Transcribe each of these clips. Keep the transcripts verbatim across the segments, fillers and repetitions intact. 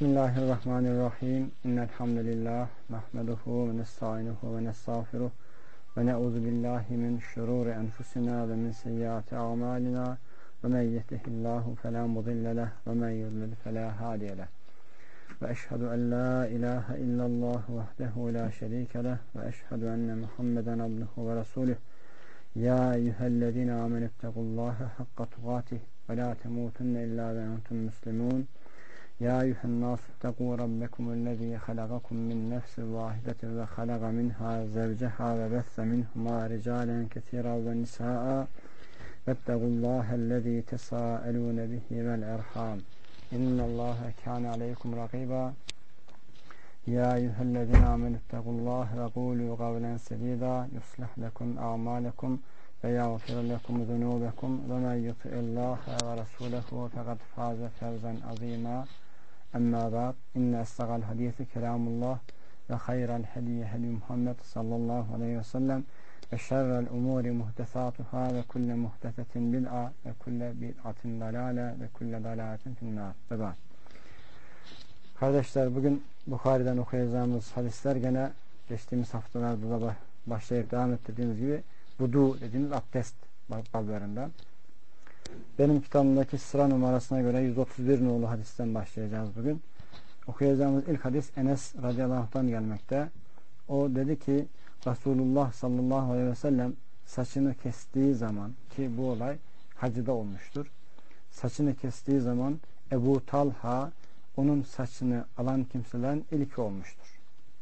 Bismillahirrahmanirrahim. İnnelhamdülillah. Nahmeduhu ve nesta'inuhu ve nestağfiruh. Ve ne'udhu billahi min şururi enfusina ve min seyyiati a'malina. Ve men yehdihillahu fela mudille leh ve men yudlil fela hadiye leh. Ve eşhedü en la ilahe illallah vahdehu la şerike leh ve eşhedü enne Muhammeden abduhu ve resuluh. Ya eyyühellezine amenüttekullaha hakka tugatih ve la temutunne illa ve entum muslimun. Ya eyyühen nasu ttegû rabbekumüllezî halagakum min nefsin vâhidetin ve halaga minhâ zevceha ve besse minhumâ ricâlen kesîran ve nisâ'a vettegullâhellezî tesâelûne bihi vel erhâm innallâhe kâne aleykum rakîbâ. Ya eyyühellezîne amenüttekullâhe ve kûlû kavlen sedîdâ yuslih lekum a'mâlekum ve yağfir lekum zunûbekum ve men yuti'illâhe ve rasûlehu fekad fâze fevzen azîmâ. Emmâ ba'd, inne estağal hadîsi kelamullah ve hayral hediye hedi Muhammed sallallahu aleyhi ve sellem ve şerrel umûri muhtesâtuhâ ve kulle muhtesetin bid'a ve kulle bid'atin dalâle ve kulle dalâletin finnâr. Ve ba'd. Kardeşler, bugün Bukhari'den okuyacağımız hadisler gene geçtiğimiz haftalarda da başlayıp devam ettirdiğimiz gibi vudu dediğimiz abdest bablarından. Benim kitabımdaki sıra numarasına göre yüz otuz bir nolu hadisten başlayacağız bugün. Okuyacağımız ilk hadis Enes radıyallahu anh'tan gelmekte. O dedi ki Resulullah sallallahu aleyhi ve sellem saçını kestiği zaman, ki bu olay hacıda olmuştur. Saçını kestiği zaman Ebu Talha onun saçını alan kimselerin ilki olmuştur.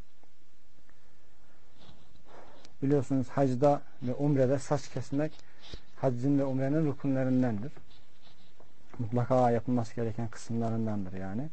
Biliyorsunuz hacda ve umrede saç kesmek haccın ve umrenin rukunlarındandır. Mutlaka yapılması gereken kısımlarındandır yani.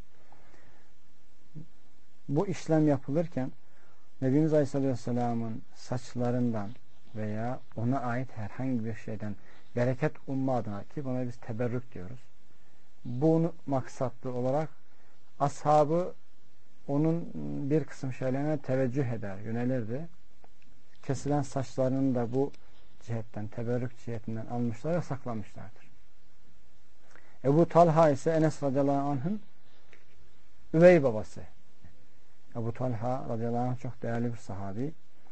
Bu işlem yapılırken Nebimiz Aleyhisselam'ın saçlarından veya ona ait herhangi bir şeyden bereket umma adına, ki buna biz teberrük diyoruz, bunu maksatlı olarak ashabı onun bir kısım şeylerine teveccüh eder, yönelirdi. Kesilen saçlarını da bu cihetten, teberrük cihetinden almışlar ve saklamışlardır. Ebu Talha ise Enes radıyallahu anh'ın üvey babası. Ebu Talha radıyallahu anh çok değerli bir sahabi.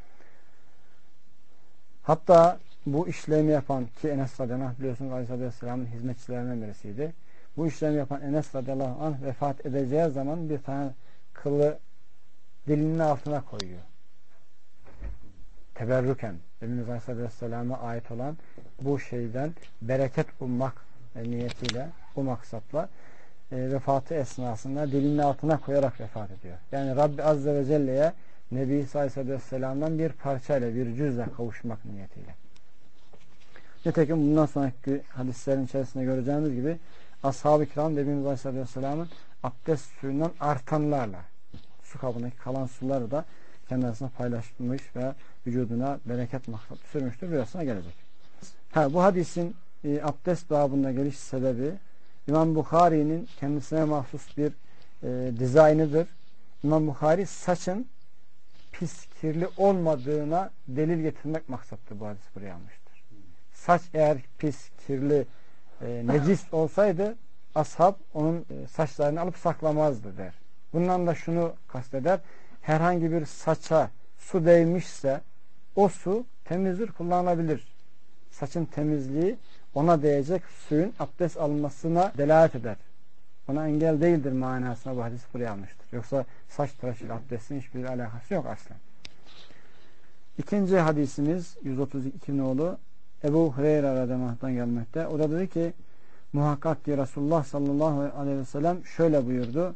Hatta bu işlemi yapan, ki Enes radıyallahu anh biliyorsunuz Aleyhisselam'ın hizmetçilerinden birisiydi. Bu işlemi yapan Enes radıyallahu anh vefat edeceği zaman bir tane kılı dilinin altına koyuyor. Teberrüken Efendimiz Aleyhisselam'a ait olan bu şeyden bereket ummak niyetiyle, bu maksatla e, vefatı esnasında dilinin altına koyarak vefat ediyor. Yani Rabbi Azze ve Celle'ye Nebi Aleyhisselam'dan bir parçayla, bir cüzle kavuşmak niyetiyle. Nitekim bundan sonraki hadislerin içerisinde göreceğimiz gibi ashab-ı kiram Nebimiz Aleyhisselam'ın abdest suyundan artanlarla su kabındaki kalan suları da kendi arasında paylaşmış ve vücuduna bereket maksatı sürmüştür. Burasına gelecek. Ha, bu hadisin e, abdest babında geliş sebebi İmam Bukhari'nin kendisine mahsus bir e, dizaynıdır. İmam Bukhari saçın pis, kirli olmadığına delil getirmek maksatlı bu hadisi buraya almıştır. Saç eğer pis, kirli, e, necis olsaydı ashab onun e, saçlarını alıp saklamazdı der. Bundan da şunu kasteder: herhangi bir saça su değmişse o su temizdir, kullanılabilir. Saçın temizliği ona değecek suyun abdest alınmasına delalet eder. Ona engel değildir manasına bu hadis buraya almıştır. Yoksa saç tıraşıyla abdestin hiçbir alakası yok aslen. İkinci hadisimiz yüz otuz iki nolu Ebu Hureyre radıyallahu anh'tan gelmekte. O da dedi ki muhakkak ki Resulullah sallallahu aleyhi ve sellem şöyle buyurdu: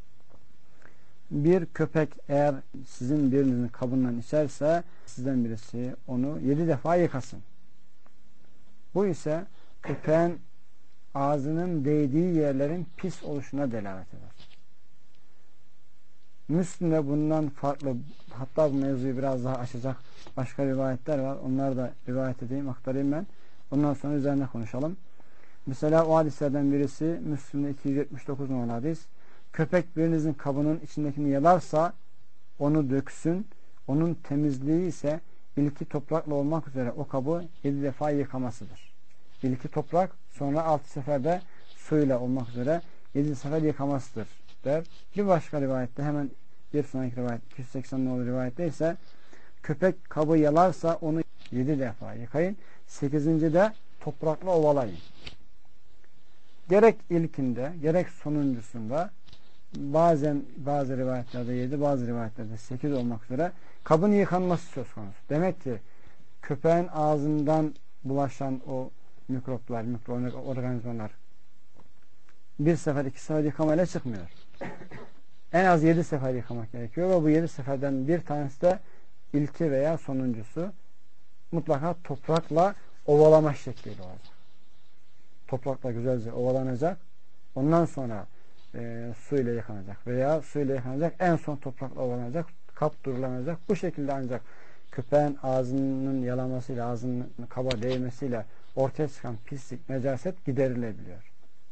bir köpek eğer sizin birinizin kabından içerse sizden birisi onu yedi defa yıkasın. Bu ise köpeğin ağzının değdiği yerlerin pis oluşuna delalet eder. Müslim'de bundan farklı, hatta bu mevzuyu biraz daha açacak başka rivayetler var. Onları da rivayet edeyim, aktarayım ben. Ondan sonra üzerine konuşalım. Mesela o hadislerden birisi Müslim'de iki yüz yetmiş dokuz numaralı hadis: köpek birinizin kabının içindekini yalarsa onu döksün. Onun temizliği ise ilki toprakla olmak üzere o kabı yedi defa yıkamasıdır. İlki toprak, sonra altı seferde suyla olmak üzere yedi sefer yıkamasıdır der. Bir başka rivayette, hemen bir sonraki rivayet iki yüz seksen nolu rivayette ise köpek kabı yalarsa onu yedi defa yıkayın. sekizinci de toprakla ovalayın. Gerek ilkinde gerek sonuncusunda, bazen bazı rivayetlerde yedi, bazı rivayetlerde sekiz olmak üzere kabın yıkanması söz konusu. Demek ki köpeğin ağzından bulaşan o mikroplar, mikroorganizmalar bir sefer, iki sefer yıkamayla çıkmıyor. En az yedi sefer yıkamak gerekiyor ve bu yedi seferden bir tanesi de ilki veya sonuncusu mutlaka toprakla ovalama şekliyle olacak. Toprakla güzelce ovalanacak. Ondan sonra e, su ile yıkanacak veya su ile yıkanacak. En son toprakla ovalanacak. Kap durulanacak. Bu şekilde ancak köpeğin ağzının yalamasıyla, ağzının kaba değmesiyle ortaya çıkan pislik, necaset giderilebiliyor.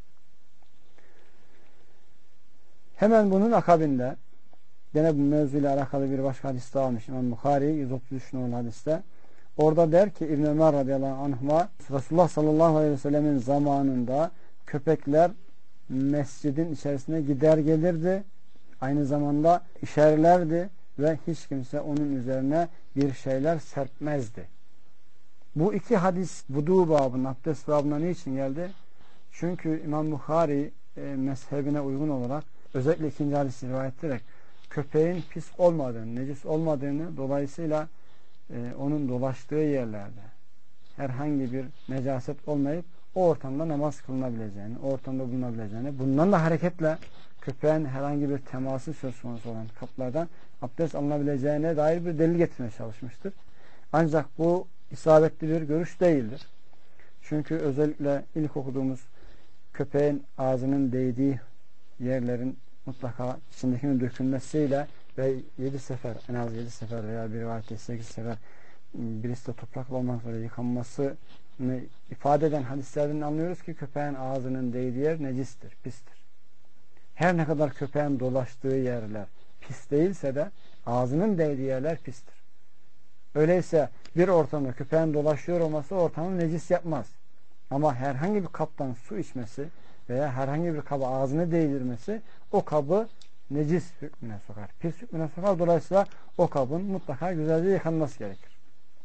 Hemen bunun akabinde gene bu mevzuyla alakalı bir başka hadis daha almış İmam Bukhari yüz otuz üç numaralı hadiste. Orada der ki İbn Ömer radıyallahu anhuma, Resulullah sallallahu aleyhi ve sellemin zamanında köpekler mescidin içerisine gider gelirdi. Aynı zamanda işerlerdi ve hiç kimse onun üzerine bir şeyler serpmezdi. Bu iki hadis vudu babının, abdest babına niçin geldi? Çünkü İmam Bukhari e, mezhebine uygun olarak özellikle ikinci hadisi rivayet ederek köpeğin pis olmadığını, necis olmadığını, dolayısıyla e, onun dolaştığı yerlerde herhangi bir necaset olmayıp o ortamda namaz kılınabileceğini, o ortamda bulunabileceğini, bundan da hareketle köpeğin herhangi bir teması söz konusu olan kaplardan abdest alınabileceğine dair bir delil getirmeye çalışmıştır. Ancak bu isabetli bir görüş değildir. Çünkü özellikle ilk okuduğumuz köpeğin ağzının değdiği yerlerin mutlaka içindekinin dökülmesiyle ve yedi sefer, en az yedi sefer veya bir rivayette sekiz sefer birisi de toprakla olmak üzere yıkanmasını ifade eden hadislerden anlıyoruz ki köpeğin ağzının değdiği yer necistir, pistir. Her ne kadar köpeğin dolaştığı yerler pis değilse de ağzının değdiği yerler pistir. Öyleyse bir ortamda köpeğin dolaşıyor olması ortamı necis yapmaz. Ama herhangi bir kaptan su içmesi veya herhangi bir kaba ağzını değdirmesi o kabı necis hükmüne sokar. Pis hükmüne sokar. Dolayısıyla o kabın mutlaka güzelce yıkanması gerekir.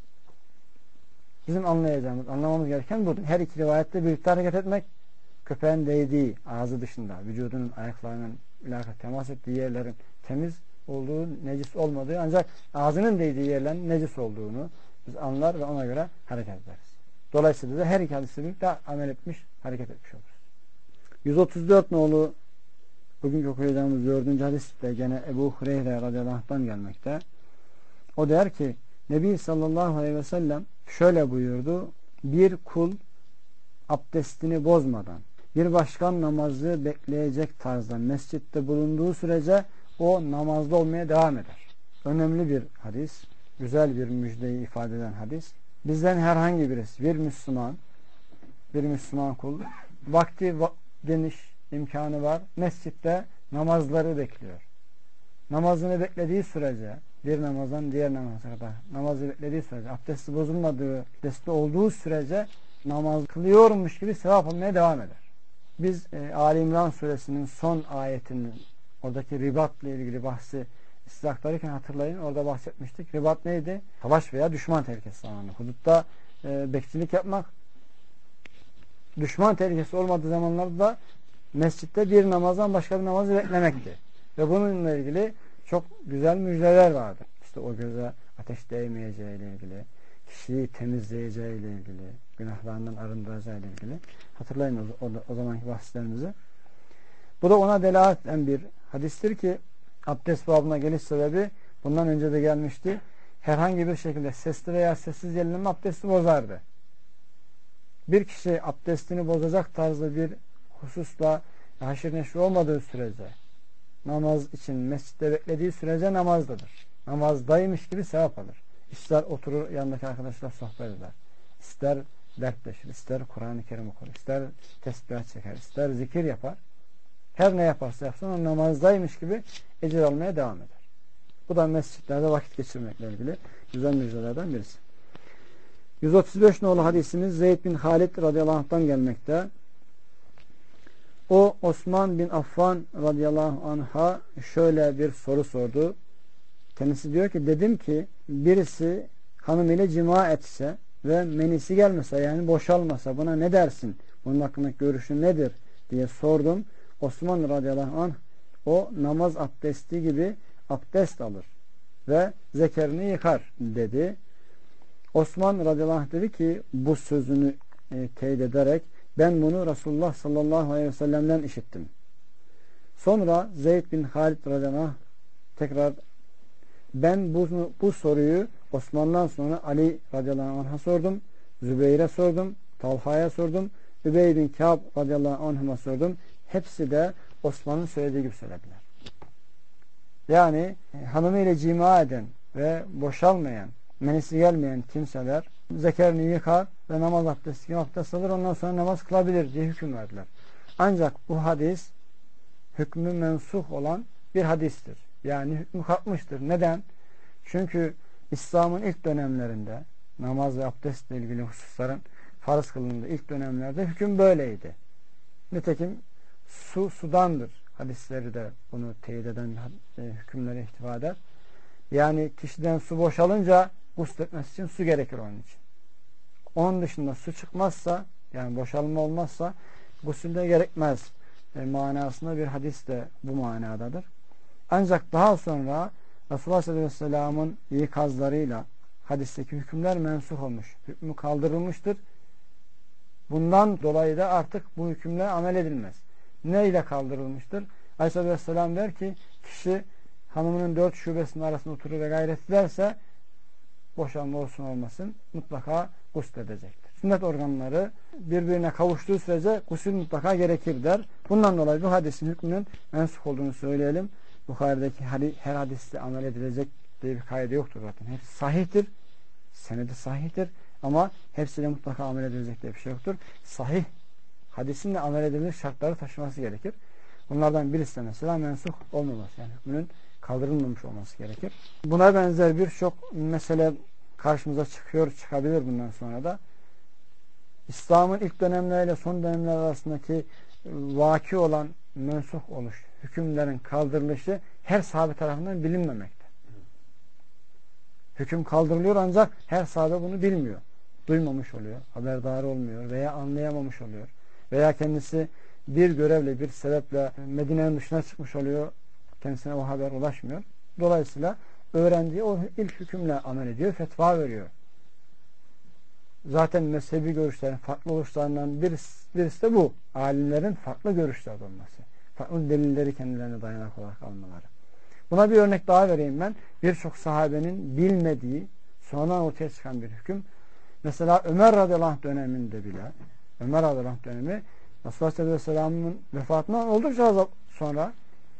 Bizim anlayacağımız, anlamamız gereken bu. Her iki rivayette birlikte hareket etmek, köpeğin değdiği ağzı dışında vücudunun, ayaklarının ilaka temas ettiği yerlerin temiz olduğu, necis olmadığı, ancak ağzının değdiği yerlerin necis olduğunu biz anlar ve ona göre hareket ederiz. Dolayısıyla da her iki hadisi birlikte amel etmiş, hareket etmiş oluruz. yüz otuz dört nolu bugünkü okuyacağımız dördüncü hadis de gene Ebu Hureyre radıyallahu anh'tan gelmekte. O der ki Nebi sallallahu aleyhi ve sellem şöyle buyurdu: bir kul abdestini bozmadan bir başkan namazı bekleyecek tarzda mescitte bulunduğu sürece o namazda olmaya devam eder. Önemli bir hadis, güzel bir müjdeyi ifade eden hadis. Bizden herhangi birisi, bir Müslüman, bir Müslüman kul, vakti geniş, imkanı var, mescitte namazları bekliyor. Namazını beklediği sürece, bir namazdan diğer namaza kadar namazı beklediği sürece, abdesti bozulmadığı, abdestli olduğu sürece namaz kılıyormuş gibi sevap almaya devam eder. Biz e, Ali İmran suresinin son ayetinin oradaki ribatla ilgili bahsi size aktarırken hatırlayın, orada bahsetmiştik. Ribat neydi? Savaş veya düşman tehlikesi zamanında. Hudutta e, bekçilik yapmak, düşman tehlikesi olmadığı zamanlarda da mescitte bir namazdan başka bir namazı beklemekti. Ve bununla ilgili çok güzel müjdeler vardı. İşte o göze ateş değmeyeceği ile ilgili, kişiyi temizleyeceği ile ilgili, günahlarından arındıracağı ile ilgili. Hatırlayın o, o, o zamanki bahslerimizi. Bu da ona delalet eden bir hadistir ki abdest babına geliş sebebi bundan önce de gelmişti. Herhangi bir şekilde sesli veya sessiz yenilenme abdesti bozardı. Bir kişi abdestini bozacak tarzda bir hususla haşir neşri olmadığı sürece, namaz için mescitte beklediği sürece namazdadır. Namazdaymış gibi sevap alır. İster oturur yanındaki arkadaşlar sohbet eder, ister dertleşir, ister Kur'an-ı Kerim okur, ister tesbihat çeker, ister zikir yapar. Her ne yaparsa yapsın o namazdaymış gibi ecir almaya devam eder. Bu da mescitlerde vakit geçirmekle ilgili güzel müjdelerden birisi. yüz otuz beş nolu hadisimiz Zeyd bin Halid radıyallahu anh'tan gelmekte. O Osman bin Affan radıyallahu anh'a şöyle bir soru sordu. Kendisi diyor ki dedim ki birisi hanımıyla cima etse ve menisi gelmese yani boşalmasa buna ne dersin? Bunun hakkındaki görüşün nedir? Diye sordum. Osman radıyallahu anh o namaz abdesti gibi abdest alır ve zekerini yıkar dedi. Osman radıyallahu anh dedi ki bu sözünü e, teyit ederek ben bunu Resulullah sallallahu aleyhi ve sellem'den işittim. Sonra Zeyd bin Halid radıyallahu anh tekrar ben bu, bu soruyu Osman'dan sonra Ali radıyallahu anh'a sordum. Zübeyir'e sordum. Talha'ya sordum. Übey bin Kâb radıyallahu anh'a sordum. Hepsi de Osman'ın söylediği gibi söylediler. Yani hanımıyla cima eden ve boşalmayan, menisi gelmeyen kimseler zekerini yıkar ve namaz abdesti gibi abdest alır, ondan sonra namaz kılabilir diye hüküm verdiler. Ancak bu hadis hükmü mensuh olan bir hadistir. Yani hükmü kalkmıştır. Neden? Çünkü İslam'ın ilk dönemlerinde namaz ve abdestle ilgili hususların farz kılındığı ilk dönemlerde hüküm böyleydi. Nitekim su sudandır. Hadisleri de bunu teyit eden e, hükümleri ihtiva eder. Yani kişiden su boşalınca gusletmesi için su gerekir onun için. Onun dışında su çıkmazsa yani boşalma olmazsa gusülde gerekmez e, manasında bir hadis de bu manadadır. Ancak daha sonra Resulullah sallallahu aleyhi ve sellem'in ikazlarıyla hadisteki hükümler mensuh olmuş. Hükmü kaldırılmıştır. Bundan dolayı da artık bu hükümle amel edilmez. Ne ile kaldırılmıştır? Aleyhisselatü Vesselam der ki kişi hanımının dört şubesinin arasında oturur ve gayret ederse boşanma olsun olmasın mutlaka gusül edecektir. Sünnet organları birbirine kavuştuğu sürece gusül mutlaka gerekir der. Bundan dolayı bu hadisin hükmünün mensuh olduğunu söyleyelim. Bukhari'deki her hadiste amel edilecek diye bir kaide yoktur zaten. Hepsi sahihtir. Senedi sahihtir. Ama hepsiyle mutlaka amel edilecek diye bir şey yoktur. Sahih hadisin de amel edilecek şartları taşıması gerekir. Bunlardan birisi de mesela mensuh olmaması. Yani hükmünün kaldırılmamış olması gerekir. Buna benzer birçok mesele karşımıza çıkıyor, çıkabilir bundan sonra da. İslam'ın ilk dönemleriyle son dönemler arasındaki vaki olan mensuh oluş, hükümlerin kaldırılışı her sahabe tarafından bilinmemekte. Hüküm kaldırılıyor ancak her sahabe bunu bilmiyor. Duymamış oluyor, haberdar olmuyor veya anlayamamış oluyor. Veya kendisi bir görevle, bir sebeple Medine'nin dışına çıkmış oluyor. Kendisine o haber ulaşmıyor. Dolayısıyla öğrendiği o ilk hükümle amel ediyor, fetva veriyor. Zaten mezhebi görüşlerin farklı oluşlarından birisi, birisi de bu. Alimlerin farklı görüşlerde olması. Farklı delilleri kendilerine dayanak olarak almaları. Buna bir örnek daha vereyim ben. Birçok sahabenin bilmediği, sonradan ortaya çıkan bir hüküm. Mesela Ömer radıyallahu anh döneminde bile, Ömer radıyallahu anh dönemi Resulullah sallallahu aleyhi ve sellem'in vefatından oldukça sonra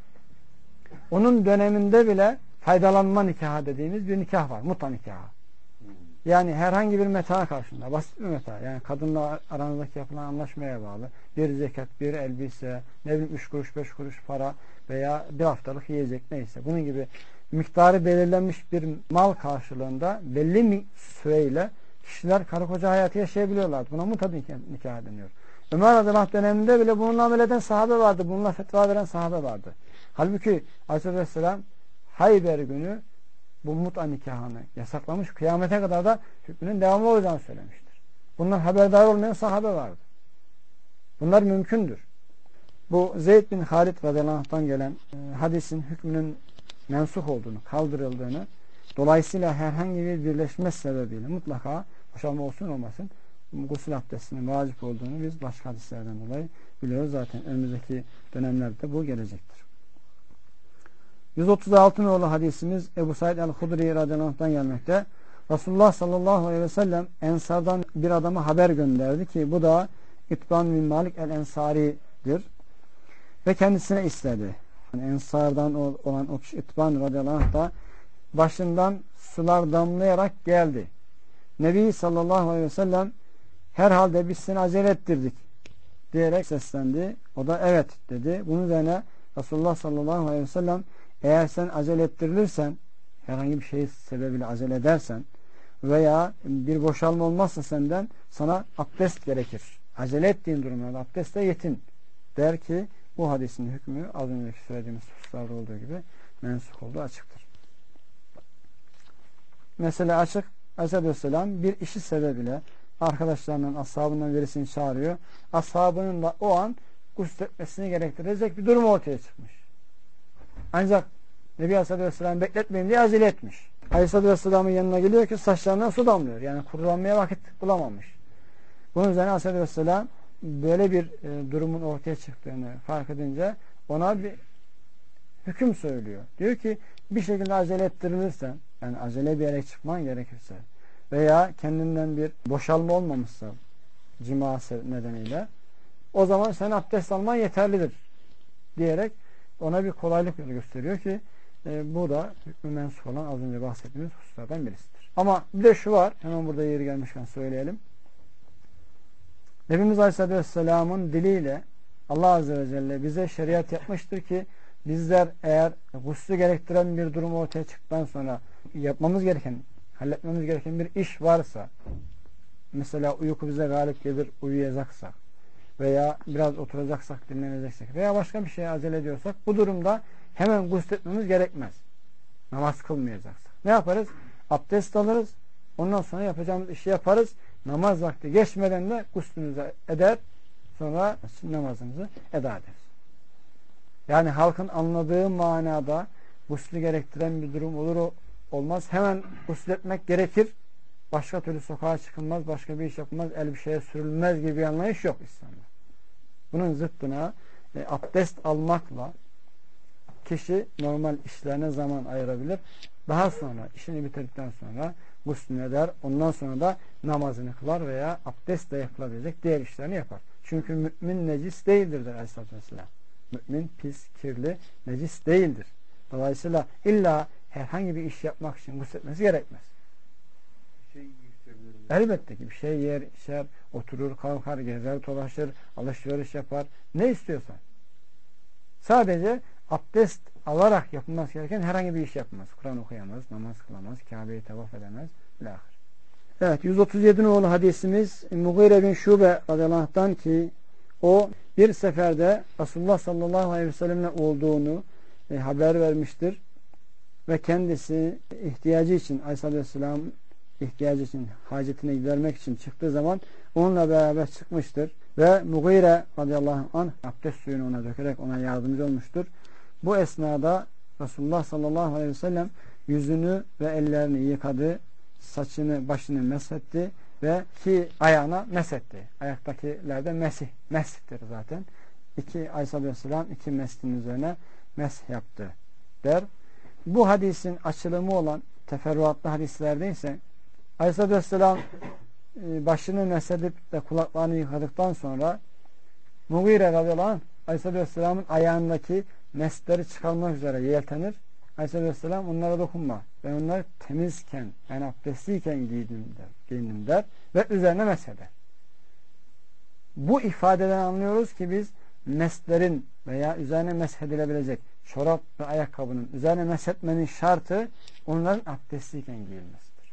onun döneminde bile faydalanma nikahı dediğimiz bir nikah var. Muta nikahı. Yani herhangi bir meta karşında. Basit bir meta. Yani kadınla aranızdaki yapılan anlaşmaya bağlı. Bir zekat, bir elbise, ne bileyim üç kuruş, beş kuruş para veya bir haftalık yiyecek neyse. Bunun gibi miktarı belirlenmiş bir mal karşılığında belli bir süreyle kişiler karı koca hayatı yaşayabiliyorlar. Buna muta nikahı deniyor. Ömer radıyallahu anh döneminde bile bununla amel eden sahabe vardı. Bununla fetva veren sahabe vardı. Halbuki Aleyhisselatü Vesselam Hayber günü bu mut'a nikahını yasaklamış. Kıyamete kadar da hükmünün devamlı olacağını söylemiştir. Bunlar haberdar olmayan sahabe vardı. Bunlar mümkündür. Bu Zeyd bin Halid radıyallahu anh'tan gelen e, hadisin hükmünün mensuh olduğunu, kaldırıldığını, dolayısıyla herhangi bir birleşme sebebiyle mutlaka boşanma olsun olmasın gusül abdestinin vacip olduğunu biz başka hadislerden dolayı biliyoruz. Zaten önümüzdeki dönemlerde bu gelecektir. yüz otuz altı nolu hadisimiz Ebu Said el-Hudri radıyallahu anh'tan gelmekte. Resulullah sallallahu aleyhi ve sellem Ensar'dan bir adama haber gönderdi ki bu da İtban bin Malik el-Ensari'dir. Ve kendisine istedi. Yani Ensar'dan olan o kişi İtban radıyallahu anh da başından sular damlayarak geldi. Nebi sallallahu aleyhi ve sellem herhalde biz seni acele ettirdik diyerek seslendi. O da evet dedi. Bunun üzerine Resulullah sallallahu aleyhi ve sellem eğer sen acele ettirilirsen, herhangi bir şey sebebiyle acele edersen veya bir boşalma olmazsa senden sana abdest gerekir. Acele ettiğin durumlarda abdestle yetin der ki bu hadisin hükmü az önceki söylediğimiz hususlarda olduğu gibi mensuh olduğu açıktır. Mesela açık. Aleyhisselam bir işi sebebiyle arkadaşlarından, ashabından birisini çağırıyor. Ashabının da o an gusletmesini gerektirecek bir durum ortaya çıkmış. Ancak Nebi Aleyhisselam bekletmeyin diye acele etmiş. Aleyhisselam'ın yanına geliyor ki saçlarından su damlıyor. Yani kurulanmaya vakit bulamamış. Bunun üzerine Aleyhisselam böyle bir e, durumun ortaya çıktığını fark edince ona bir hüküm söylüyor. Diyor ki bir şekilde acele ettirilirsen, yani acele bir yere çıkman gerekirse veya kendinden bir boşalma olmamışsa cima nedeniyle o zaman sen abdest alman yeterlidir diyerek ona bir kolaylık yolu gösteriyor ki e, bu da hükmü mensup olan az önce bahsettiğimiz hususlardan birisidir. Ama bir de şu var, hemen burada yeri gelmişken söyleyelim. Nebimiz Aleyhisselam'ın diliyle Allah Azze ve Celle bize şeriat yapmıştır ki bizler eğer guslü gerektiren bir durum ortaya çıktıktan sonra yapmamız gereken, halletmemiz gereken bir iş varsa, mesela uyku bize galip gelir, uyuyacaksak veya biraz oturacaksak, dinleneceksek veya başka bir şeye acele ediyorsak bu durumda hemen gusletmemiz gerekmez. Namaz kılmayacaksak. Ne yaparız? Abdest alırız. Ondan sonra yapacağımız işi yaparız. Namaz vakti geçmeden de guslümüzü eder. Sonra namazımızı eda ederiz. Yani halkın anladığı manada guslü gerektiren bir durum olur olmaz. Hemen gusletmek gerekir. Başka türlü sokağa çıkılmaz, başka bir iş yapılmaz, elbiseye sürülmez gibi bir anlayış yok İslam'da. Bunun zıttına e, abdest almakla kişi normal işlerine zaman ayırabilir. Daha sonra işini bitirdikten sonra guslünü eder. Ondan sonra da namazını kılar veya abdestle yapılabilecek diğer işlerini yapar. Çünkü mümin necis değildir der Aleyhisselatü Vesselam. Mümin pis, kirli, necis değildir. Dolayısıyla illa herhangi bir iş yapmak için gusletmesi gerekmez. Şey Elbette ki bir şey yer, içer, oturur, kalkar, gezer, dolaşır, alışveriş yapar. Ne istiyorsan. Sadece abdest alarak yapılması gereken herhangi bir iş yapmaz. Kur'an okuyamaz, namaz kılamaz, Kabe'yi tavaf edemez. Lahir. Evet, yüz otuz yedi nolu hadisimiz Mughire bin Şube radıyallahu anh'tan ki o bir seferde Resulullah sallallahu aleyhi ve sellem'le olduğunu e, haber vermiştir. Ve kendisi ihtiyacı için Aleyhisselam ihtiyacı için hacetine gidermek için çıktığı zaman onunla beraber çıkmıştır. Ve Mughire radıyallahu anh abdest suyunu ona dökerek ona yardımcı olmuştur. Bu esnada Resulullah sallallahu aleyhi ve sellem yüzünü ve ellerini yıkadı. Saçını, başını mesetti ve iki ayağına mesetti. Ayaktakilerde mesih, mesihtir zaten. İki Aleyhisselam iki mestin üzerine mesh yaptı der. Bu hadisin açılımı olan teferruatlı hadislerde ise Aleyhisselam başını mesedip de kulaklarını yıkadıktan sonra Mughire radıyallahu anh Aleyhisselam'ın ayağındaki mesleri çıkarmak üzere yeltenir. Aleyhisselam onlara dokunma. Ben onları temizken, yani abdestliyken giydim der, giyindim der ve üzerine mesheder. Bu ifadeden anlıyoruz ki biz meslerin veya üzerine meshedilebilecek çorap ve ayakkabının üzerine meshetmenin şartı onların abdestliyken giyilmesidir.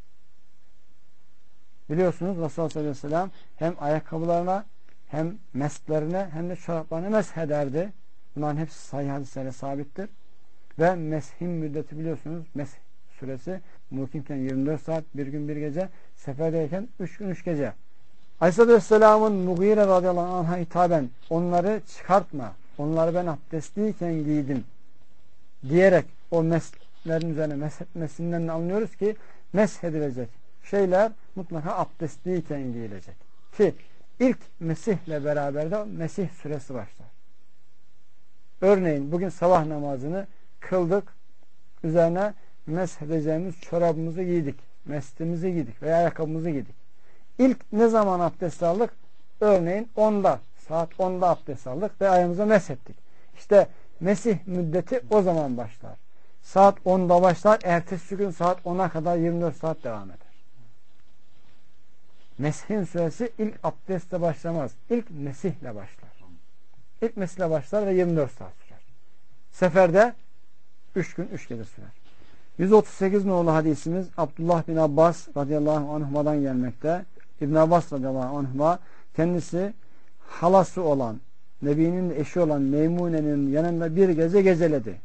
Biliyorsunuz Resulullah sallallahu aleyhi ve sellem hem ayakkabılarına hem meslerine hem de çoraplarına meshederdi. Bunların hepsi sahih hadislerle sabittir. Ve meshin müddeti biliyorsunuz mesh süresi mukimken yirmi dört saat bir gün bir gece, seferdeyken üç gün üç gece. Aleyhisselam'ın Mughire radıyallahu anh'a hitaben onları çıkartma, onları ben abdestliyken giydim diyerek o meslerin üzerine meshetmesinden anlıyoruz ki meshedilecek şeyler mutlaka abdestliyken giyilecek. Ki ilk mesihle beraber de mesih süresi başlar. Örneğin bugün sabah namazını kıldık, üzerine meshedeceğimiz çorabımızı giydik, mestimizi giydik veya ayakkabımızı giydik. İlk ne zaman abdest aldık? Örneğin onda, saat onda abdest aldık ve ayağımıza meshettik. İşte mesih müddeti o zaman başlar. Saat onda başlar, ertesi gün saat ona kadar yirmi dört saat devam eder. Meshin süresi ilk abdestle başlamaz. İlk mesihle başlar. İlk mesihle başlar ve yirmi dört saat sürer. Seferde üç gün üç gece sürer. yüz otuz sekiz nolu hadisimiz Abdullah bin Abbas radıyallahu anhuma'dan gelmekte. İbn Abbas radıyallahu anhuma kendisi halası olan Nebi'nin eşi olan Meymune'nin yanında bir gece geceledi.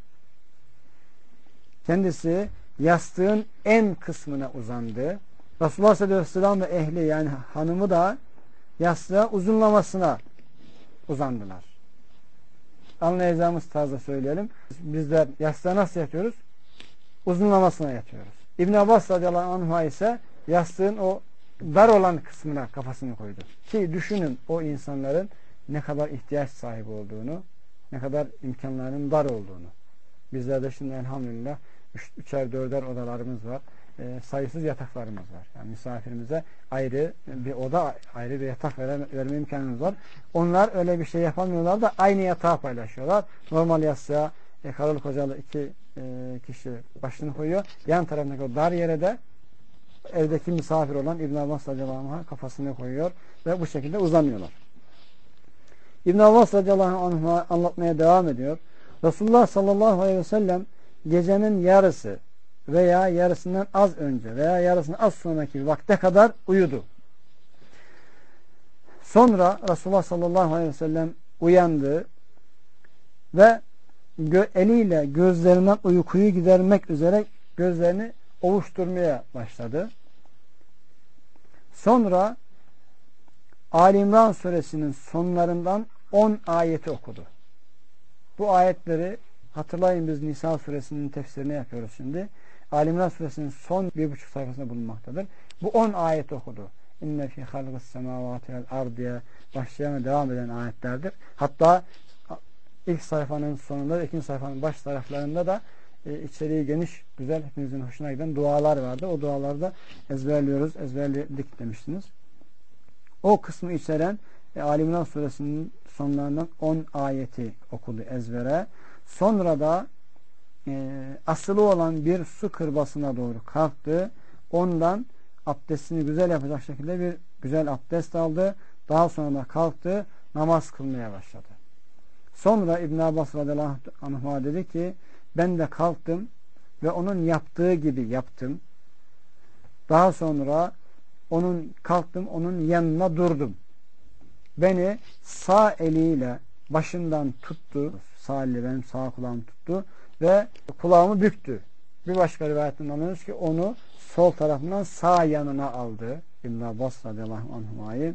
Kendisi yastığın en kısmına uzandı. Resulullah sallallahu aleyhi ve sellem ve ehli yani hanımı da yastığa uzunlamasına uzandılar. Anlayacağımız tarzda söyleyelim. Bizler yastığa nasıl yatıyoruz? Uzunlamasına yatıyoruz. İbn Abbas radıyallahu anh'a ise yastığın o dar olan kısmına kafasını koydu. Ki düşünün o insanların ne kadar ihtiyaç sahibi olduğunu, ne kadar imkanlarının dar olduğunu. Bizlerde şimdi elhamdülillah üç, üçer dörder odalarımız var. E, sayısız yataklarımız var. Yani misafirimize ayrı bir oda, ayrı bir yatak verme, verme imkanımız var. Onlar öyle bir şey yapamıyorlar da aynı yatağı paylaşıyorlar. Normal yastığa e, karılı kocalı iki e, kişi başını koyuyor. Yan tarafındaki o dar yere de evdeki misafir olan İbn Abbas radıyallahu anh'a kafasını koyuyor ve bu şekilde uzanıyorlar. İbn Abbas radıyallahu anh'a anlatmaya devam ediyor. Resulullah sallallahu aleyhi ve sellem gecenin yarısı veya yarısından az önce veya yarısından az sonraki vakte kadar uyudu. Sonra Resulullah sallallahu aleyhi ve sellem uyandı ve gö eliyle gözlerinden uykuyu gidermek üzere gözlerini ovuşturmaya başladı. Sonra Ali İmran suresinin sonlarından on ayeti okudu. Bu ayetleri hatırlayın, biz Nisa suresinin tefsirini yapıyoruz şimdi. Ali İmran suresinin son bir buçuk sayfasında bulunmaktadır. Bu on ayet okudu. İnne fî halgıs semâvâti vel ard diye başlayan ve devam eden ayetlerdir. Hatta ilk sayfanın sonunda ve ikinci sayfanın baş taraflarında da e, içeriği geniş, güzel, hepinizin hoşuna giden dualar vardı. O duaları da ezberliyoruz, ezberledik demiştiniz. O kısmı içeren e, Ali İmran suresinin sonlarından on ayeti okudu ezbere. Sonra da e, asılı olan bir su kırbasına doğru kalktı. Ondan abdestini güzel yapacak şekilde bir güzel abdest aldı. Daha sonra da kalktı, namaz kılmaya başladı. Sonra İbn Abbas radıyallahu anh'a dedi ki, ben de kalktım ve onun yaptığı gibi yaptım. Daha sonra onun kalktım, onun yanına durdum. Beni sağ eliyle başından tuttu. Sağ eli benim sağ kulağımı tuttu ve kulağımı büktü. Bir başka rivayetten anlıyoruz ki onu sol tarafından sağ yanına aldı. İbn Abbas radıyallahu anh'a'yı.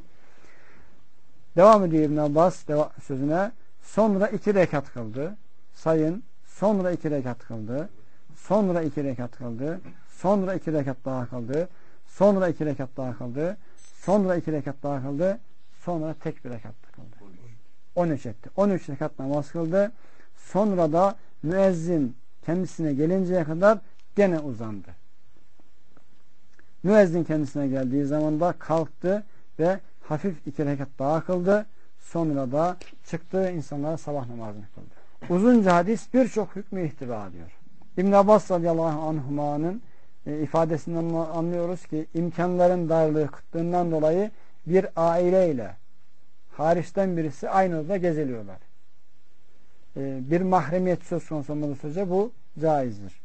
Devam ediyor İbn Abbas sözüne. Sonra iki rekat kıldı. Sayın. Sonra iki rekat kıldı. Sonra iki rekat kıldı. Sonra iki rekat daha kıldı. Sonra iki rekat daha kıldı. Sonra iki rekat daha kıldı. Sonra tek bir rekat kıldı. on üç etti. on üç rekat namaz kıldı. Sonra da müezzin kendisine gelinceye kadar gene uzandı. Müezzin kendisine geldiği zaman da kalktı ve hafif iki rekat daha kıldı. Sonra da çıktı, insanlara sabah namazını kıldı. Uzunca hadis birçok hükmü ihtiva ediyor. İbn Abbas radıyallahu anhuma'nın e, ifadesinden anlıyoruz ki imkanların darlığı, kıtlığından dolayı bir aileyle hariçten birisi aynı odada geziliyorlar. E, bir mahremiyet söz konusu olmadığı sürece bu caizdir.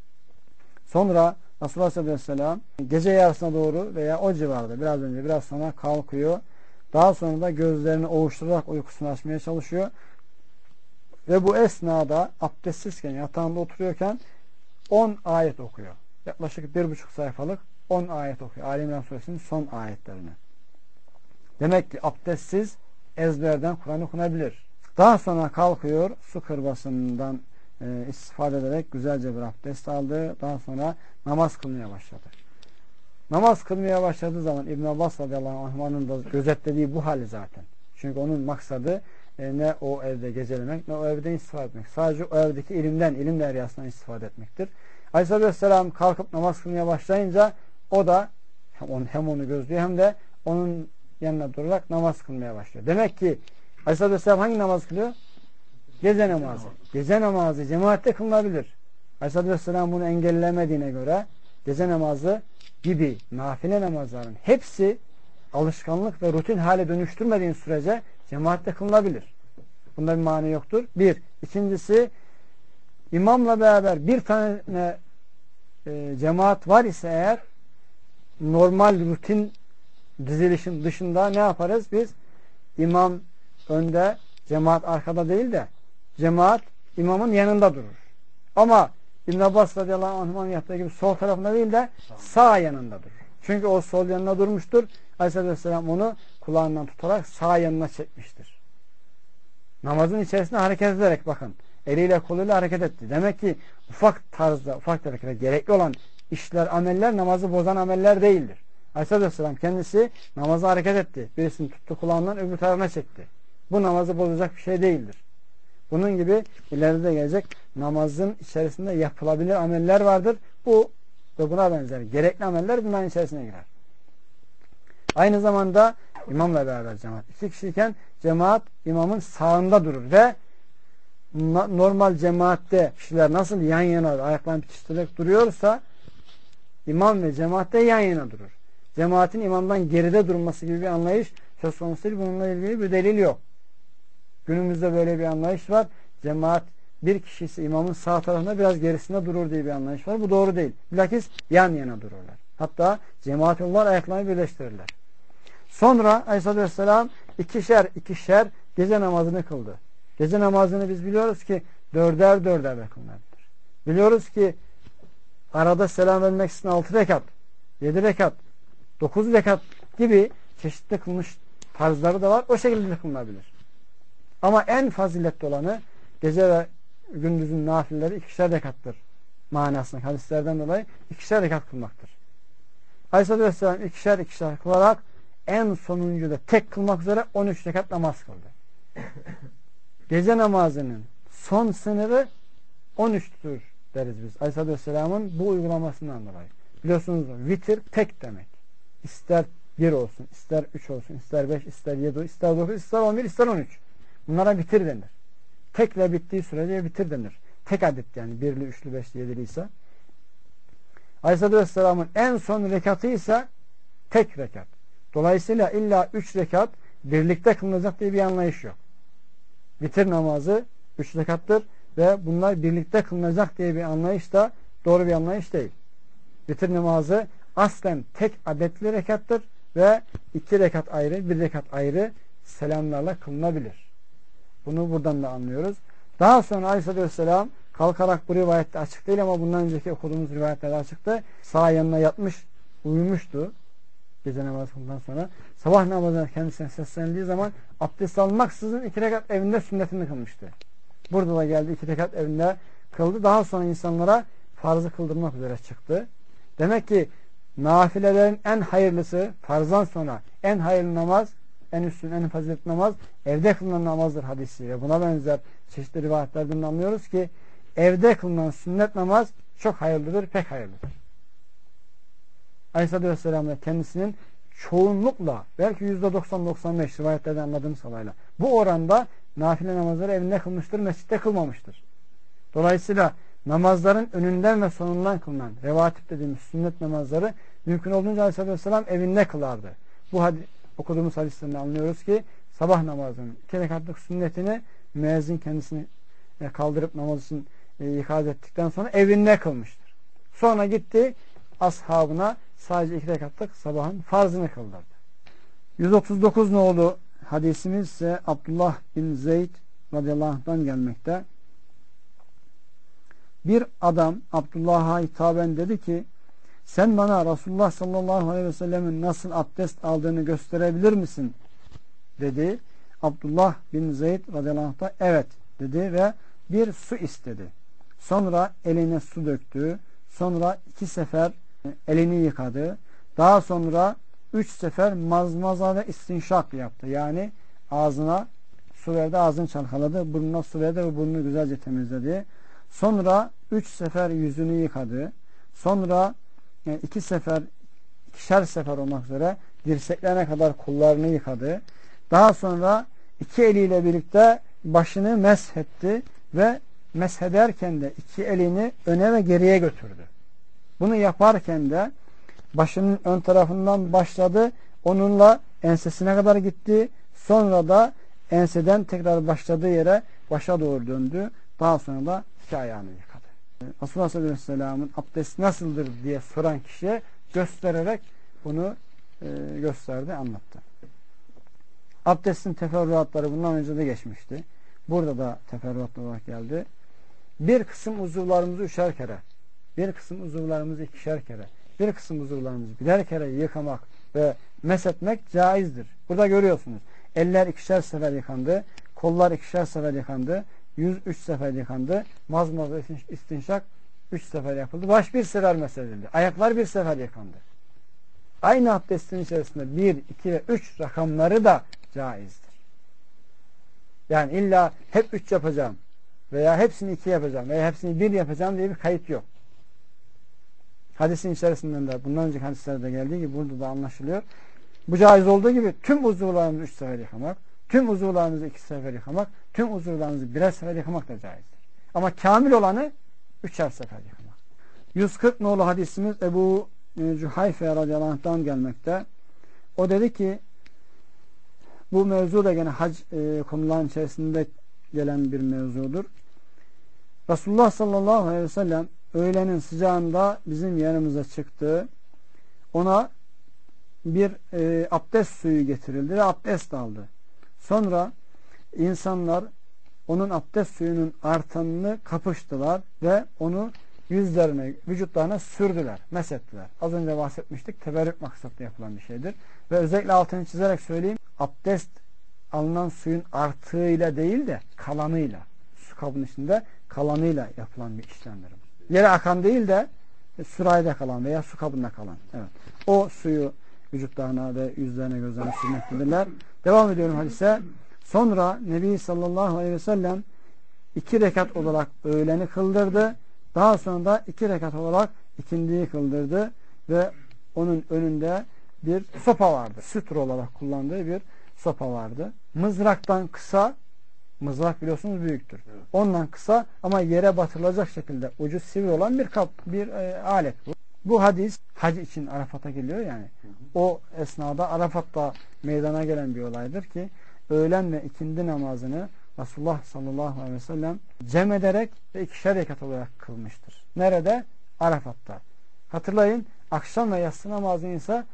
Sonra Resulullah sallallahu aleyhi ve sellem gece yarısına doğru veya o civarda biraz önce biraz sonra kalkıyor. Daha sonra da gözlerini ovuşturarak uykusunu açmaya çalışıyor. Ve bu esnada abdestsizken, yatağında oturuyorken on ayet okuyor. Yaklaşık bir buçuk sayfalık on ayet okuyor. Ali İmran suresinin son ayetlerini. Demek ki abdestsiz ezberden Kur'an okunabilir. Daha sonra kalkıyor, su kırbasından e, istifade ederek güzelce bir abdest aldı. Daha sonra namaz kılmaya başladı. Namaz kılmaya başladığı zaman İbn Abbas radıyallahu anh'ın da gözetlediği bu hali zaten. Çünkü onun maksadı e, ne o evde gecelemek ne o evden istifade etmek. Sadece o evdeki ilimden, ilim deryasından istifade etmektir. Aleyhisselatü vesselam kalkıp namaz kılmaya başlayınca o da hem onu, hem onu gözlüyor hem de onun yanına durarak namaz kılmaya başlıyor. Demek ki Aleyhisselatü vesselam hangi namaz kılıyor? Gece namazı. Gece namazı cemaatte kılınabilir. Aleyhisselatü vesselam bunu engellemediğine göre gece namazı gibi nafile namazların hepsi alışkanlık ve rutin hale dönüştürmediğin sürece cemaatte kılınabilir. Bunda bir mani yoktur. Bir. İkincisi, imamla beraber bir tane e, cemaat var ise eğer normal rutin dizilişin dışında ne yaparız? Biz imam önde, cemaat arkada değil de cemaat imamın yanında durur. Ama İbn Abbas radıyallahu anh'ın yaptığı gibi sol tarafında değil de sağ yanında durur. Çünkü o sol yanına durmuştur. Aleyhisselatü vesselam onu kulağından tutarak sağ yanına çekmiştir. Namazın içerisinde hareket ederek bakın. Eliyle koluyla hareket etti. Demek ki ufak tarzda, ufak harekete gerekli olan işler, ameller namazı bozan ameller değildir. Aleyhisselatü vesselam kendisi namaza hareket etti. Birisini tuttu kulağından öbür tarafına çekti. Bu namazı bozacak bir şey değildir. Bunun gibi ileride gelecek namazın içerisinde yapılabilir ameller vardır. Bu ve buna benzer gerekli ameller bunların içerisine girer. Aynı zamanda imamla beraber cemaat. İki kişiyken cemaat imamın sağında durur ve normal cemaatte kişiler nasıl yan yana ayaklarını bitiştirerek duruyorsa imam ve cemaatte yan yana durur. Cemaatin imamdan geride durması gibi bir anlayış söz konusu değil. Bununla ilgili bir delil yok. Günümüzde böyle bir anlayış var. Cemaat bir kişi ise imamın sağ tarafında biraz gerisinde durur diye bir anlayış var. Bu doğru değil. Bilakis yan yana dururlar. Hatta cemaatullah ayaklarını birleştirirler. Sonra Aleyhisselatü Vesselam ikişer ikişer gece namazını kıldı. Gece namazını biz biliyoruz ki dörder dörder kılınabilir. Biliyoruz ki arada selam vermek için altı rekat, yedi rekat, dokuz rekat gibi çeşitli kılmış tarzları da var. O şekilde kılınabilir. Ama en faziletli olanı gece ve gündüzün nafileleri ikişer rekattır manasında hadislerden dolayı ikişer rekat kılmaktır. Aleyhisselatü Vesselam ikişer ikişer kılarak en sonuncu da tek kılmak üzere on üç rekat namaz kıldı. Gece namazının son sınırı on üçtür deriz biz. Aleyhisselatü Vesselam'ın bu uygulamasından dolayı. Biliyorsunuz vitir tek demek. İster bir olsun, ister üç olsun, ister beş, ister yedi, ister dokuz, ister on bir, ister on üç. Bunlara bitir denir. Tekle bittiği sürece bitir denir. Tek adet yani birli, üçlü, beşli, yedili ise. Aleyhisselatü Vesselam'ın en son rekatı ise tek rekat. Dolayısıyla illa üç rekat birlikte kılınacak diye bir anlayış yok. Vitir namazı üç rekattır ve bunlar birlikte kılınacak diye bir anlayış da doğru bir anlayış değil. Vitir namazı aslen tek adetli rekattır ve iki rekat ayrı, bir rekat ayrı selamlarla kılınabilir. Bunu buradan da anlıyoruz. Daha sonra Aleyhisselatü Vesselam kalkarak bu rivayette açık değil ama bundan önceki okuduğumuz rivayetlerde açıktı. Sağ yanına yatmış, uyumuştu. Gece namazından sonra sabah namazına kendisine seslendiği zaman abdest almaksızın iki rekat evinde sünnetini kılmıştı. Burada da geldi iki rekat evinde kıldı. Daha sonra insanlara farzı kıldırmak üzere çıktı. Demek ki nafilelerin en hayırlısı farzdan sonra en hayırlı namaz, en üstün, en faziletli namaz evde kılınan namazdır hadisiyle. Buna benzer çeşitli rivayetlerden anlıyoruz ki evde kılınan sünnet namaz çok hayırlıdır, pek hayırlıdır. Aleyhisselatü Vesselam da kendisinin çoğunlukla belki yüzde doksan doksan beş rivayetlerden anladığımız kadarıyla bu oranda nafile namazları evinde kılmıştır, mescitte kılmamıştır. Dolayısıyla namazların önünden ve sonundan kılınan revatip dediğimiz sünnet namazları mümkün olduğunca Aleyhisselatü Vesselam evinde kılardı. Bu hadis, okuduğumuz hadislerinde anlıyoruz ki sabah namazının iki rekatlık sünnetini müezzin kendisini kaldırıp namaz için ikaz ettikten sonra evinde kılmıştır. Sonra gitti ashabına sadece iki rekatlık sabahın farzını kıldırdı. yüz otuz dokuz nolu hadisimiz ise Abdullah bin Zeyd radıyallahu anh'tan gelmekte. Bir adam Abdullah'a hitaben dedi ki sen bana Resulullah sallallahu aleyhi ve sellemin nasıl abdest aldığını gösterebilir misin? Dedi. Abdullah bin Zeyd radıyallahu anh da evet dedi ve bir su istedi. Sonra eline su döktü. Sonra iki sefer elini yıkadı. Daha sonra üç sefer mazmaza ve istinşak yaptı. Yani ağzına su verdi, ağzını çalkaladı. Burnuna su verdi ve burnunu güzelce temizledi. Sonra üç sefer yüzünü yıkadı. Sonra iki sefer, ikişer sefer olmak üzere dirseklerine kadar kollarını yıkadı. Daha sonra iki eliyle birlikte başını meshetti ve meshederken de iki elini öne ve geriye götürdü. Bunu yaparken de başının ön tarafından başladı. Onunla ensesine kadar gitti. Sonra da enseden tekrar başladığı yere başa doğru döndü. Daha sonra da iki ayağını yıkadı. Resulullah sallallahu aleyhi ve sellem'in abdest nasıldır diye soran kişiye göstererek bunu e, gösterdi, anlattı. Abdestin teferruatları bundan önce de geçmişti. Burada da teferruatlı olarak geldi. Bir kısım uzuvlarımızı üçer kere, bir kısım uzuvlarımızı ikişer kere, bir kısım uzuvlarımızı birer kere yıkamak ve meshetmek caizdir. Burada görüyorsunuz. Eller ikişer sefer yıkandı, kollar ikişer sefer yıkandı, yüz üç sefer yıkandı, mazmaz ve istinşak üç sefer yapıldı. Baş bir sefer mesedildi. Ayaklar bir sefer yıkandı. Aynı abdestin içerisinde bir, iki ve üç rakamları da caizdir. Yani illa hep üç yapacağım veya hepsini iki yapacağım veya hepsini bir yapacağım diye bir kayıt yok. Hadisin içerisinden de bundan önceki hadislerde geldiği gibi burada da anlaşılıyor. Bu caiz olduğu gibi tüm uzuvlarımızı üç sefer yıkamak, tüm uzuvlarımızı iki sefer yıkamak, tüm uzuvlarımızı birer sefer yıkamak da caizdir. Ama kamil olanı üçer sefer yıkamak. yüz kırk nolu hadisimiz Ebu Cuhayfe radıyallahu anh'tan gelmekte. O dedi ki, bu mevzu da gene hac e, konuların içerisinde gelen bir mevzudur. Resulullah sallallahu aleyhi ve sellem öğlenin sıcağında bizim yanımıza çıktı. Ona bir e, abdest suyu getirildi ve abdest aldı. Sonra insanlar onun abdest suyunun artanını kapıştılar ve onu yüzlerine, vücutlarına sürdüler, meshettiler. Az önce bahsetmiştik. Teberrük maksatlı yapılan bir şeydir. Ve özellikle altını çizerek söyleyeyim. Abdest alınan suyun artığıyla değil de kalanıyla, su kabının içinde kalanıyla yapılan bir işlemdir. Yere akan değil de sürahide kalan veya su kabında kalan. Evet. O suyu vücutlarına ve yüzlerine, gözlerine sürmektedirler. Devam ediyorum hadise. Sonra Nebi sallallahu aleyhi ve sellem iki rekat olarak öğleni kıldırdı. Daha sonra da iki rekat olarak ikindiyi kıldırdı ve onun önünde bir sopa vardı. Sütür olarak kullandığı bir sopa vardı. Mızraktan kısa, mızrak biliyorsunuz büyüktür. Evet. Ondan kısa ama yere batırılacak şekilde ucu sivri olan bir kap, bir e, alet bu. Bu hadis hac için Arafat'a geliyor yani. Hı hı. O esnada Arafat'ta meydana gelen bir olaydır ki öğlen ve ikindi namazını Resulullah sallallahu aleyhi ve sellem cem ederek ve ikişer rekat olarak kılmıştır. Nerede? Arafat'ta. Hatırlayın, akşam ve yatsı namazını ise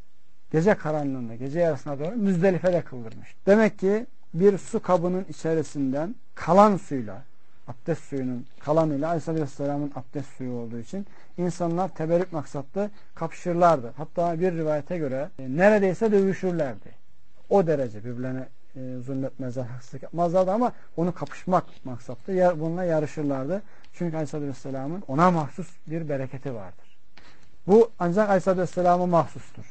gece karanlığında, gece yarısına doğru Müzdelife'de kıldırmış. Demek ki bir su kabının içerisinden kalan suyla, abdest suyunun kalanıyla Aleyhisselatü Vesselam'ın abdest suyu olduğu için insanlar teberrük maksatlı kapışırlardı. Hatta bir rivayete göre e, neredeyse dövüşürlerdi. O derece birbirlerine e, zulmetmezler, haksızlık yapmazlardı ama onu kapışmak maksatlı yer, bununla yarışırlardı. Çünkü Aleyhisselatü Vesselam'ın ona mahsus bir bereketi vardır. Bu ancak Aleyhisselatü Vesselam'a mahsustur.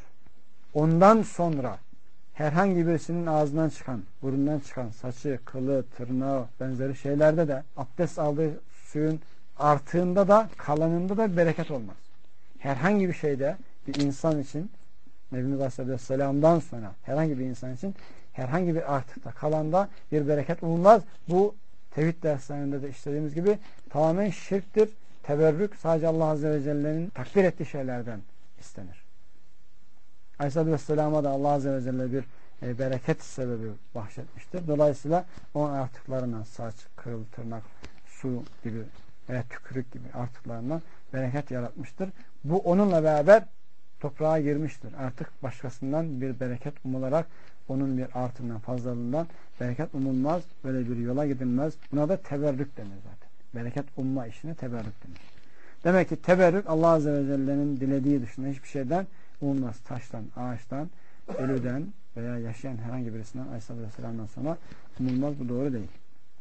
Ondan sonra herhangi birisinin ağzından çıkan, burundan çıkan saçı, kılı, tırnağı benzeri şeylerde de abdest aldığı suyun artığında da kalanında da bereket olmaz. Herhangi bir şeyde bir insan için Nebimiz Aleyhisselam'dan sonra herhangi bir insan için herhangi bir artıkta kalanda bir bereket umulmaz. Bu tevhid derslerinde de işlediğimiz gibi tamamen şirktir. Teberrük sadece Allah Azze ve Celle'nin takdir ettiği şeylerden istenir. Aleyhisselatü Vesselam'a da Allah Azze ve Celle bir e, bereket sebebi bahşetmiştir. Dolayısıyla onun artıklarından saç, kıl, tırnak, su gibi veya tükürük gibi artıklarından bereket yaratmıştır. Bu onunla beraber toprağa girmiştir. Artık başkasından bir bereket umularak onun bir artığından, fazlalığından bereket umulmaz. Böyle bir yola gidilmez. Buna da teberrük denir zaten. Bereket umma işine teberrük denir. Demek ki teberrük Allah Azze ve Celle'nin dilediği dışında hiçbir şeyden umulmaz. Taştan, ağaçtan, ölüden veya yaşayan herhangi birisinden Aleyhisselatü Vesselam'dan sonra umulmaz. Bu doğru değil.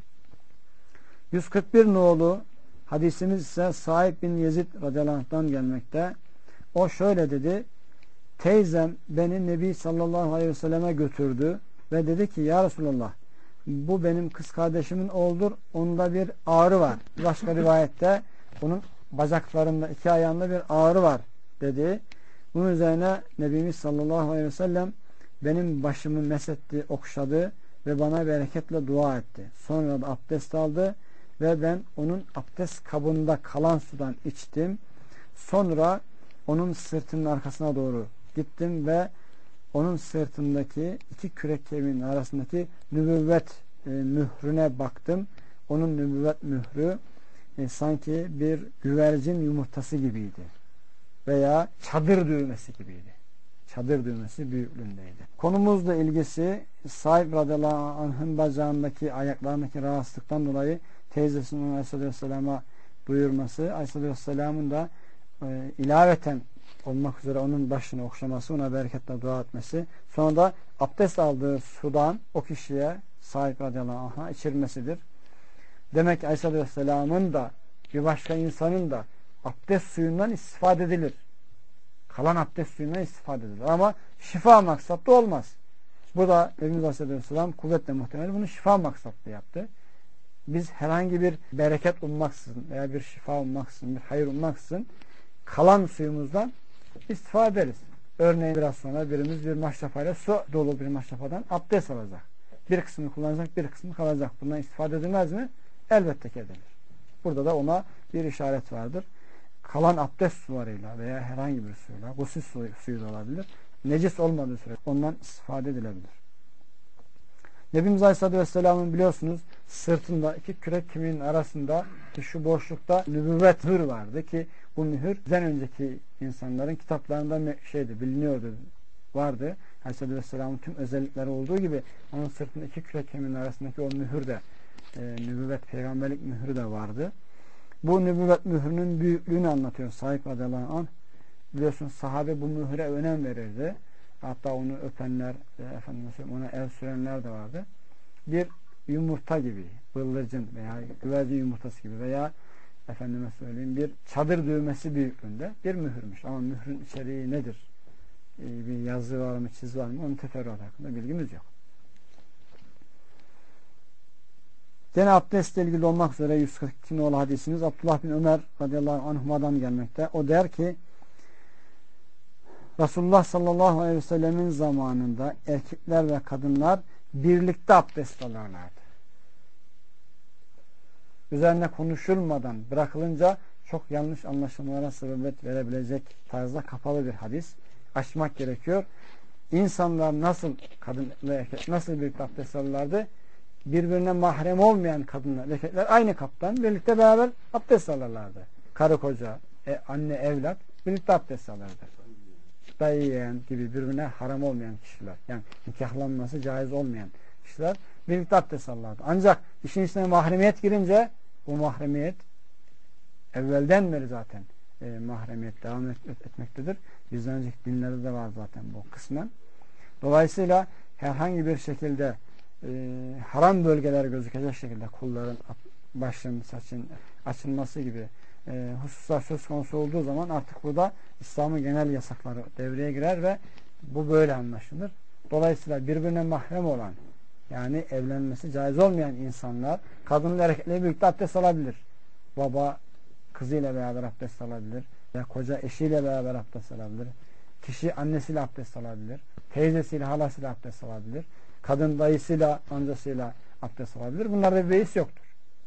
yüz kırk bir nolu hadisimiz ise Said bin Yezid radıyallahu anh'tan gelmekte. O şöyle dedi: teyzem beni Nebi sallallahu aleyhi ve selleme götürdü ve dedi ki ya Resulallah, bu benim kız kardeşimin oğludur. Onda bir ağrı var. Başka rivayette onun bacaklarında, iki ayağında bir ağrı var dedi. Bunun üzerine Nebimiz sallallahu aleyhi ve sellem benim başımı mesetti, okşadı ve bana bereketle dua etti. Sonra da abdest aldı ve ben onun abdest kabında kalan sudan içtim. Sonra onun sırtının arkasına doğru gittim ve onun sırtındaki iki kürek kemiğinin arasındaki nübüvvet e, mührüne baktım. Onun nübüvvet mührü e, sanki bir güvercin yumurtası gibiydi veya çadır düğmesi gibiydi. çadır düğmesi büyüklüğündeydi. Konumuzla ilgisi Said radıyallahu anh'ın bacağındaki, ayaklarındaki rahatsızlıktan dolayı teyzesinin Aleyhisselam'a buyurması, Aleyhisselam'ın da e, ilaveten olmak üzere onun başını okşaması, ona bereketle dua etmesi, sonra da abdest aldığı sudan o kişiye, Said radıyallahu anh'a içirmesidir. Demek ki Aleyhisselam'ın da bir başka insanın da abdest suyundan istifade edilir. Kalan abdest suyundan istifade edilir. Ama şifa maksatlı olmaz. Bu da Efendimiz Aleyhisselam kuvvetle muhtemel bunu şifa maksatlı yaptı. Biz herhangi bir bereket ummaksızın veya bir şifa ummaksızın, bir hayır ummaksızın kalan suyumuzdan istifade ederiz. Örneğin biraz sonra birimiz bir maşrafayla su dolu bir maşrafadan abdest alacak. Bir kısmını kullanacak, bir kısmını kalacak. Bundan istifade edilmez mi? Elbette ki edilir. Burada da ona bir işaret vardır. Kalan abdest sularıyla veya herhangi bir suyla, gusül suyu, suyu da olabilir. Necis olmadığı sürece ondan istifade edilebilir. Nebimiz Aleyhisselatü Vesselam'ın biliyorsunuz sırtında iki kürek kemiğinin arasında ki şu boşlukta nübüvvet mühür vardı ki bu mühür bizden önceki insanların kitaplarında şeydi, biliniyordu, vardı. Aleyhisselatü Vesselam'ın tüm özellikleri olduğu gibi onun sırtında iki kürek kemiğinin arasındaki o mühür de e, nübüvvet, peygamberlik mührü de vardı. Bu nübüvvet mührünün büyüklüğünü anlatıyor Said radıyallahu anh. Biliyorsunuz sahabe bu mühre önem verirdi. Hatta onu öpenler, efendim ona el sürenler de vardı. Bir yumurta gibi, bıldırcın veya güvercin yumurtası gibi veya efendime söyleyeyim bir çadır düğmesi büyüklüğünde bir mühürmüş. Ama mührün içeriği nedir? Ee, bir yazı var mı, çiz var mı? Onun teferruatı hakkında bilgimiz yok. Gene abdestle ilgili olmak üzere yüz kırk iki nolu hadisimiz Abdullah bin Ömer radıyallahu anhuma'dan gelmekte. O der ki Resulullah sallallahu aleyhi ve sellemin zamanında erkekler ve kadınlar birlikte abdest alırlardı. Üzerine konuşulmadan bırakılınca çok yanlış anlaşılmalara sebebiyet verebilecek tarzda kapalı bir hadis. Açmak gerekiyor. İnsanlar nasıl, kadın ve erkek nasıl birlikte abdest alırlardı? Birbirine mahrem olmayan kadınlar ve erkekler aynı kaptan birlikte beraber abdest alırlardı. Karı koca, e, anne evlat birlikte abdest alırdı. Dayı yeğen gibi birbirine haram olmayan kişiler, yani nikahlanması caiz olmayan kişiler birlikte abdest alırlardı. Ancak işin içine mahremiyet girince bu mahremiyet evvelden beri zaten e, mahremiyet devam et, et, etmektedir. Bizden önceki dinlerde de var zaten bu kısmen. Dolayısıyla herhangi bir şekilde e, haram bölgeler gözükecek şekilde kulların başın, saçın açılması gibi e, hususlar söz konusu olduğu zaman artık burada İslam'ın genel yasakları devreye girer ve bu böyle anlaşılır. Dolayısıyla birbirine mahrem olan, yani evlenmesi caiz olmayan insanlar kadınla erkekle birlikte abdest alabilir. Baba kızıyla beraber abdest alabilir. Ya koca eşiyle beraber abdest alabilir. Kişi annesiyle abdest alabilir. Teyzesiyle, halasıyla abdest alabilir. Kadın dayısıyla, amcasıyla abdest alabilir. Bunlarda bir beis yoktur.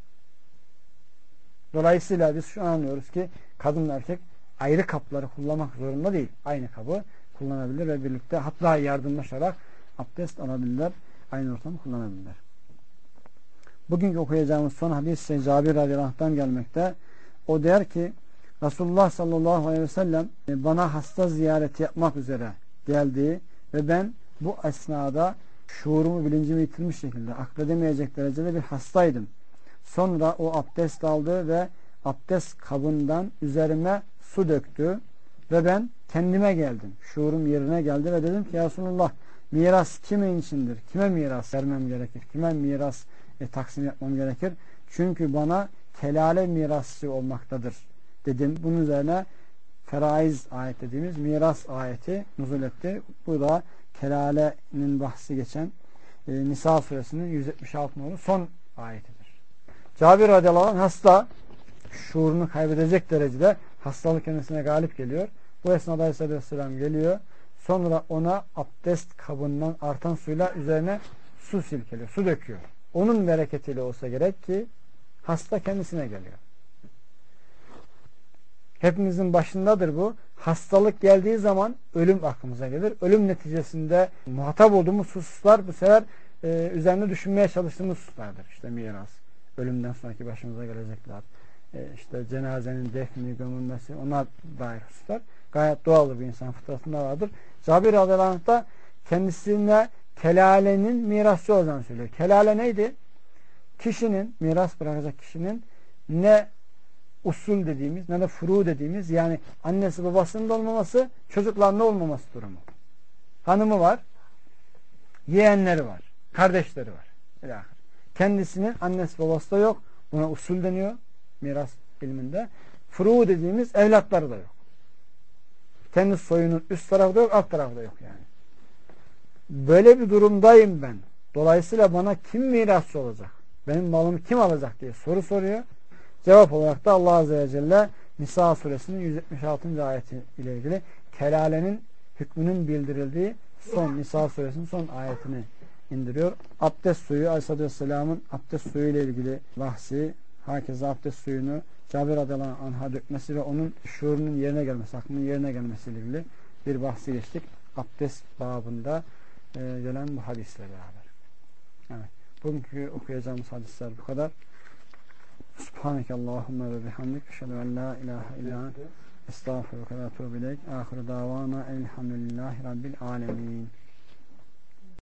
Dolayısıyla biz şu an anlıyoruz ki kadınla erkek ayrı kapları kullanmak zorunda değil. Aynı kabı kullanabilir ve birlikte hatta yardımlaşarak abdest alabilirler. Aynı ortamı kullanabilirler. Bugünkü okuyacağımız son hadis ise Cabir radıyallahu anh'tan gelmekte. O der ki Resulullah sallallahu aleyhi ve sellem bana hasta ziyareti yapmak üzere geldi ve ben bu esnada şuurumu, bilincimi yitirmiş şekilde akledemeyecek derecede bir hastaydım. Sonra o abdest aldı ve abdest kabından üzerime su döktü ve ben kendime geldim. Şuurum yerine geldi ve dedim ki ya Resulullah, miras kimin içindir? Kime miras vermem gerekir? Kime miras e, taksim yapmam gerekir? Çünkü bana kelale mirasçı olmaktadır dedim. Bunun üzerine feraiz ayet dediğimiz miras ayeti nuzul etti. Bu da kelalenin bahsi geçen e, Nisa suresinin yüz yetmiş altı nolu son ayetidir. Cabir radıyallahu anh hasta, şuurunu kaybedecek derecede hastalık kendisine galip geliyor. Bu esnada Aleyhisselatü Vesselam geliyor. Sonra ona abdest kabından artan suyla üzerine su silkeliyor, su döküyor. Onun bereketiyle olsa gerek ki hasta kendisine geliyor. Hepimizin başındadır bu. Hastalık geldiği zaman ölüm aklımıza gelir. Ölüm neticesinde muhatap olduğumuz hususlar bu sefer e, üzerinde düşünmeye çalıştığımız hususlardır. İşte miras, ölümden sonraki başımıza gelecekler, e, işte cenazenin defni, gömülmesi, ona dair hususlar. Gayet doğaldır, bir insan fıtratında vardır. Cabir radıyallahu anh da kendisine kelalenin mirasçı olacağını söylüyor. Kelale neydi? Kişinin, miras bırakacak kişinin ne usul dediğimiz ne de furu dediğimiz, yani annesi babasının da olmaması, çocuklarında olmaması durumu. Hanımı var, yeğenleri var, kardeşleri var. Kendisinin annesi babası da yok. Buna usul deniyor miras ilminde. Furu dediğimiz evlatları da yok. Kendi soyunun üst tarafı da yok, alt tarafı da yok yani. Böyle bir durumdayım ben. Dolayısıyla bana kim mirasçı olacak? Benim malımı kim alacak diye soru soruyor. Cevap olarak da Allah Azze ve Celle Nisa suresinin yüz yetmiş altıncı ayeti ile ilgili kelalenin hükmünün bildirildiği son Nisa suresinin son ayetini indiriyor. Abdest suyu, Aleyhisselatü Vesselam'ın abdest suyu ile ilgili bahsi, herkese abdest suyunu Cabir radıyallahu anh'a dökmesi ve onun şuurunun yerine gelmesi, aklının yerine gelmesi ile ilgili bir bahsi geçtik. Abdest babında e, gelen bu hadisle beraber. Evet. Bugünkü okuyacağımız hadisler bu kadar. Subhaneke Allahümme ve bihamdik. Eşhedü en la ilahe illa estağfurullah ve etûbü ileyk. Ahiru davana elhamdülillahi rabbil alemin.